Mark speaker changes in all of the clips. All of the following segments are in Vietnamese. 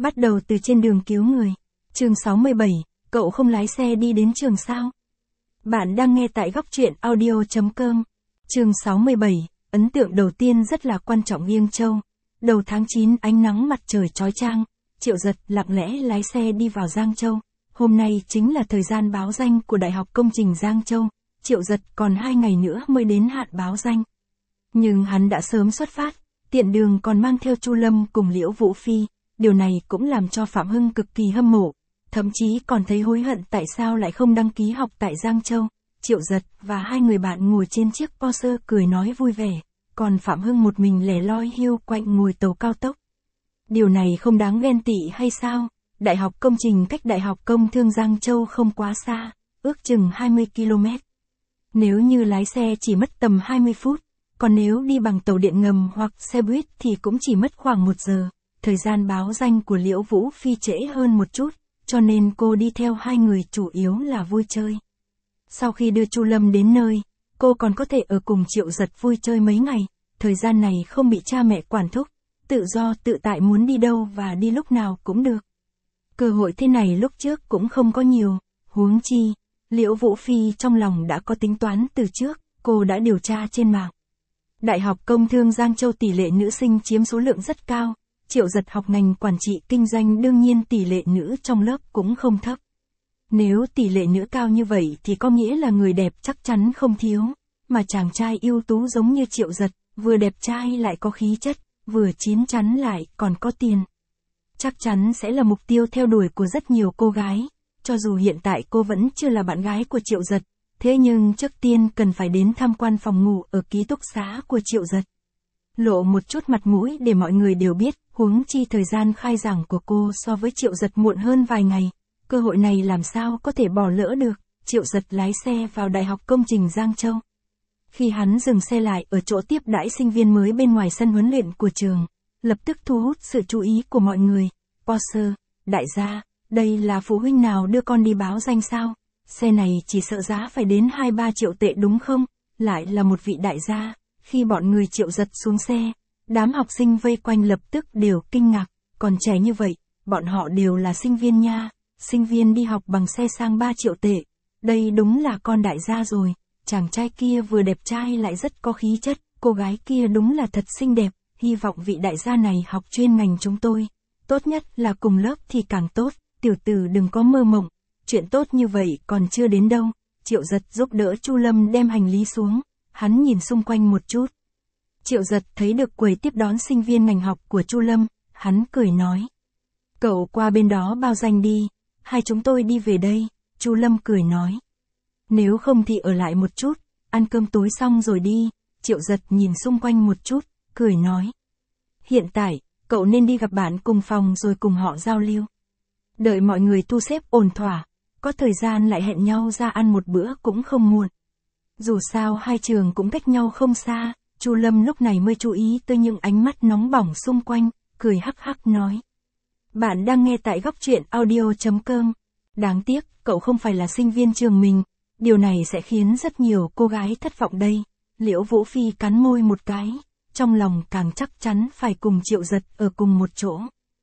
Speaker 1: Bắt đầu từ trên đường cứu người. Chương 67, cậu không lái xe đi đến trường sao? Bạn đang nghe tại góc truyện audio.com. Chương 67, ấn tượng đầu tiên rất là quan trọng Viêng Châu. Đầu tháng 9 ánh nắng mặt trời chói chang, Triệu Giật lặng lẽ lái xe đi vào Giang Châu. Hôm nay chính là thời gian báo danh của Đại học Công trình Giang Châu. Triệu Giật còn 2 ngày nữa mới đến hạn báo danh. Nhưng hắn đã sớm xuất phát, tiện đường còn mang theo Chu Lâm cùng Liễu Vũ Phi. Điều này cũng làm cho Phạm Hưng cực kỳ hâm mộ, thậm chí còn thấy hối hận tại sao lại không đăng ký học tại Giang Châu. Triệu Giật và 2 người bạn ngồi trên chiếc Porsche cười nói vui vẻ, còn Phạm Hưng một mình lẻ loi hiu quạnh ngồi tàu cao tốc. Điều này không đáng ghen tị hay sao? Đại học Công trình cách Đại học Công thương Giang Châu không quá xa, ước chừng 20 km. Nếu như lái xe chỉ mất tầm 20 phút, còn nếu đi bằng tàu điện ngầm hoặc xe buýt thì cũng chỉ mất khoảng 1 giờ. Thời gian báo danh của Liễu Vũ Phi trễ hơn một chút, cho nên cô đi theo 2 người chủ yếu là vui chơi. Sau khi đưa Chu Lâm đến nơi, cô còn có thể ở cùng Triệu Giật vui chơi mấy ngày, thời gian này không bị cha mẹ quản thúc, tự do tự tại muốn đi đâu và đi lúc nào cũng được. Cơ hội thế này lúc trước cũng không có nhiều, huống chi, Liễu Vũ Phi trong lòng đã có tính toán từ trước, cô đã điều tra trên mạng. Đại học Công thương Giang Châu tỷ lệ nữ sinh chiếm số lượng rất cao. Triệu Giật học ngành quản trị kinh doanh, đương nhiên tỷ lệ nữ trong lớp cũng không thấp. Nếu tỷ lệ nữ cao như vậy thì có nghĩa là người đẹp chắc chắn không thiếu, mà chàng trai ưu tú giống như Triệu Giật, vừa đẹp trai lại có khí chất, vừa chín chắn lại còn có tiền. Chắc chắn sẽ là mục tiêu theo đuổi của rất nhiều cô gái, cho dù hiện tại cô vẫn chưa là bạn gái của Triệu Giật, thế nhưng trước tiên cần phải đến tham quan phòng ngủ ở ký túc xá của Triệu Giật. Lộ một chút mặt mũi để mọi người đều biết, huống chi thời gian khai giảng của cô so với Triệu Giật muộn hơn vài ngày. Cơ hội này làm sao có thể bỏ lỡ được. Triệu Giật lái xe vào Đại học Công trình Giang Châu. Khi hắn dừng xe lại ở chỗ tiếp đãi sinh viên mới bên ngoài sân huấn luyện của trường, lập tức thu hút sự chú ý của mọi người. Porsche, đại gia, đây là phụ huynh nào đưa con đi báo danh sao? Xe này chỉ sợ giá phải đến 2-3 triệu tệ đúng không? Lại là một vị đại gia. Khi bọn người Triệu Giật xuống xe, đám học sinh vây quanh lập tức đều kinh ngạc, còn trẻ như vậy, bọn họ đều là sinh viên nha, sinh viên đi học bằng xe sang 3 triệu tệ, đây đúng là con đại gia rồi, chàng trai kia vừa đẹp trai lại rất có khí chất, cô gái kia đúng là thật xinh đẹp, hy vọng vị đại gia này học chuyên ngành chúng tôi, tốt nhất là cùng lớp thì càng tốt, tiểu tử đừng có mơ mộng, chuyện tốt như vậy còn chưa đến đâu. Triệu Giật giúp đỡ Chu Lâm đem hành lý xuống. Hắn nhìn xung quanh một chút. Triệu Giật thấy được quầy tiếp đón sinh viên ngành học của Chu Lâm, hắn cười nói. Cậu qua bên đó bao danh đi, hai chúng tôi đi về đây, Chu Lâm cười nói. Nếu không thì ở lại một chút, ăn cơm tối xong rồi đi, Triệu Giật nhìn xung quanh một chút, cười nói. Hiện tại, cậu nên đi gặp bạn cùng phòng rồi cùng họ giao lưu. Đợi mọi người thu xếp ổn thỏa, có thời gian lại hẹn nhau ra ăn một bữa cũng không muộn. Dù sao hai trường cũng cách nhau không xa, Chu Lâm lúc này mới chú ý tới những ánh mắt nóng bỏng xung quanh, cười hắc hắc nói. Bạn đang nghe tại góc truyện audio.com. Đáng tiếc, cậu không phải là sinh viên trường mình, điều này sẽ khiến rất nhiều cô gái thất vọng đây. Liễu Vũ Phi cắn môi một cái, trong lòng càng chắc chắn phải cùng Triệu Giật ở cùng một chỗ.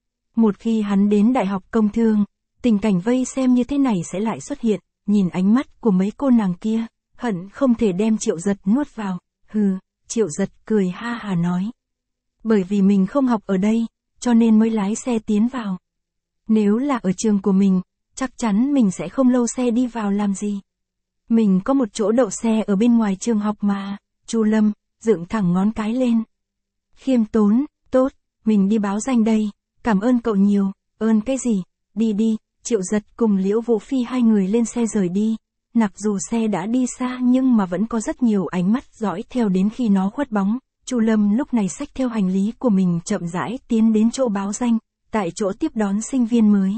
Speaker 1: Một khi hắn đến Đại học Công thương, tình cảnh vây xem như thế này sẽ lại xuất hiện, nhìn ánh mắt của mấy cô nàng kia. Hận không thể đem Triệu Giật nuốt vào, Triệu Giật cười ha hà nói. Bởi vì mình không học ở đây, cho nên mới lái xe tiến vào. Nếu là ở trường của mình, chắc chắn mình sẽ không lâu xe đi vào làm gì. Mình có một chỗ đậu xe ở bên ngoài trường học mà, Chu Lâm, dựng thẳng ngón cái lên. Khiêm tốn, tốt, mình đi báo danh đây, cảm ơn cậu nhiều, ơn cái gì, đi, Triệu Giật cùng Liễu Vũ Phi 2 người lên xe rời đi. Mặc dù xe đã đi xa nhưng mà vẫn có rất nhiều ánh mắt dõi theo đến khi nó khuất bóng. Chu Lâm lúc này xách theo hành lý của mình chậm rãi tiến đến chỗ báo danh, tại chỗ tiếp đón sinh viên mới.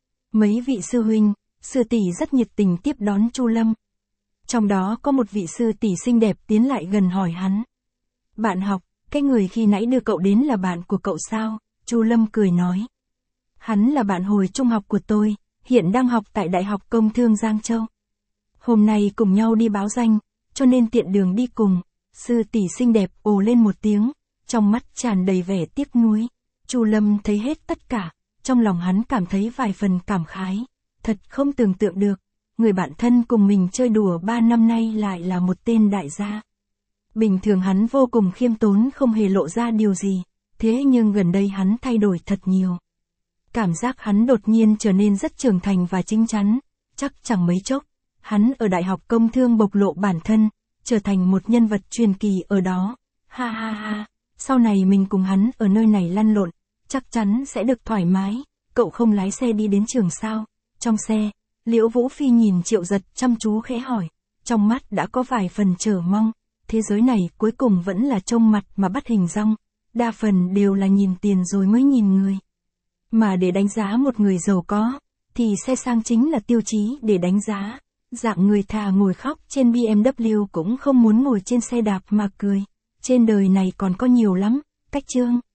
Speaker 1: Mấy vị sư huynh, sư tỷ rất nhiệt tình tiếp đón Chu Lâm. Trong đó có một vị sư tỷ xinh đẹp tiến lại gần hỏi hắn. Bạn học, cái người khi nãy đưa cậu đến là bạn của cậu sao? Chu Lâm cười nói. Hắn là bạn hồi trung học của tôi, hiện đang học tại Đại học Công thương Giang Châu. Hôm nay cùng nhau đi báo danh, cho nên tiện đường đi cùng, sư tỷ xinh đẹp ồ lên một tiếng, trong mắt tràn đầy vẻ tiếc nuối. Chu Lâm thấy hết tất cả, trong lòng hắn cảm thấy vài phần cảm khái. Thật không tưởng tượng được, người bạn thân cùng mình chơi đùa 3 năm nay lại là một tên đại gia. Bình thường hắn vô cùng khiêm tốn không hề lộ ra điều gì, thế nhưng gần đây hắn thay đổi thật nhiều. Cảm giác hắn đột nhiên trở nên rất trưởng thành và chín chắn, chắc chẳng mấy chốc, hắn ở Đại học Công Thương bộc lộ bản thân, trở thành một nhân vật truyền kỳ ở đó. Ha ha ha, sau này mình cùng hắn ở nơi này lăn lộn, chắc chắn sẽ được thoải mái. Cậu không lái xe đi đến trường sao? Trong xe, Liễu Vũ Phi nhìn Triệu Giật chăm chú khẽ hỏi, trong mắt đã có vài phần chờ mong. Thế giới này cuối cùng vẫn là trông mặt mà bắt hình dong, đa phần đều là nhìn tiền rồi mới nhìn người. Mà để đánh giá một người giàu có, thì xe sang chính là tiêu chí để đánh giá. Dạng người thà ngồi khóc trên BMW cũng không muốn ngồi trên xe đạp mà cười. Trên đời này còn có nhiều lắm, cách chương.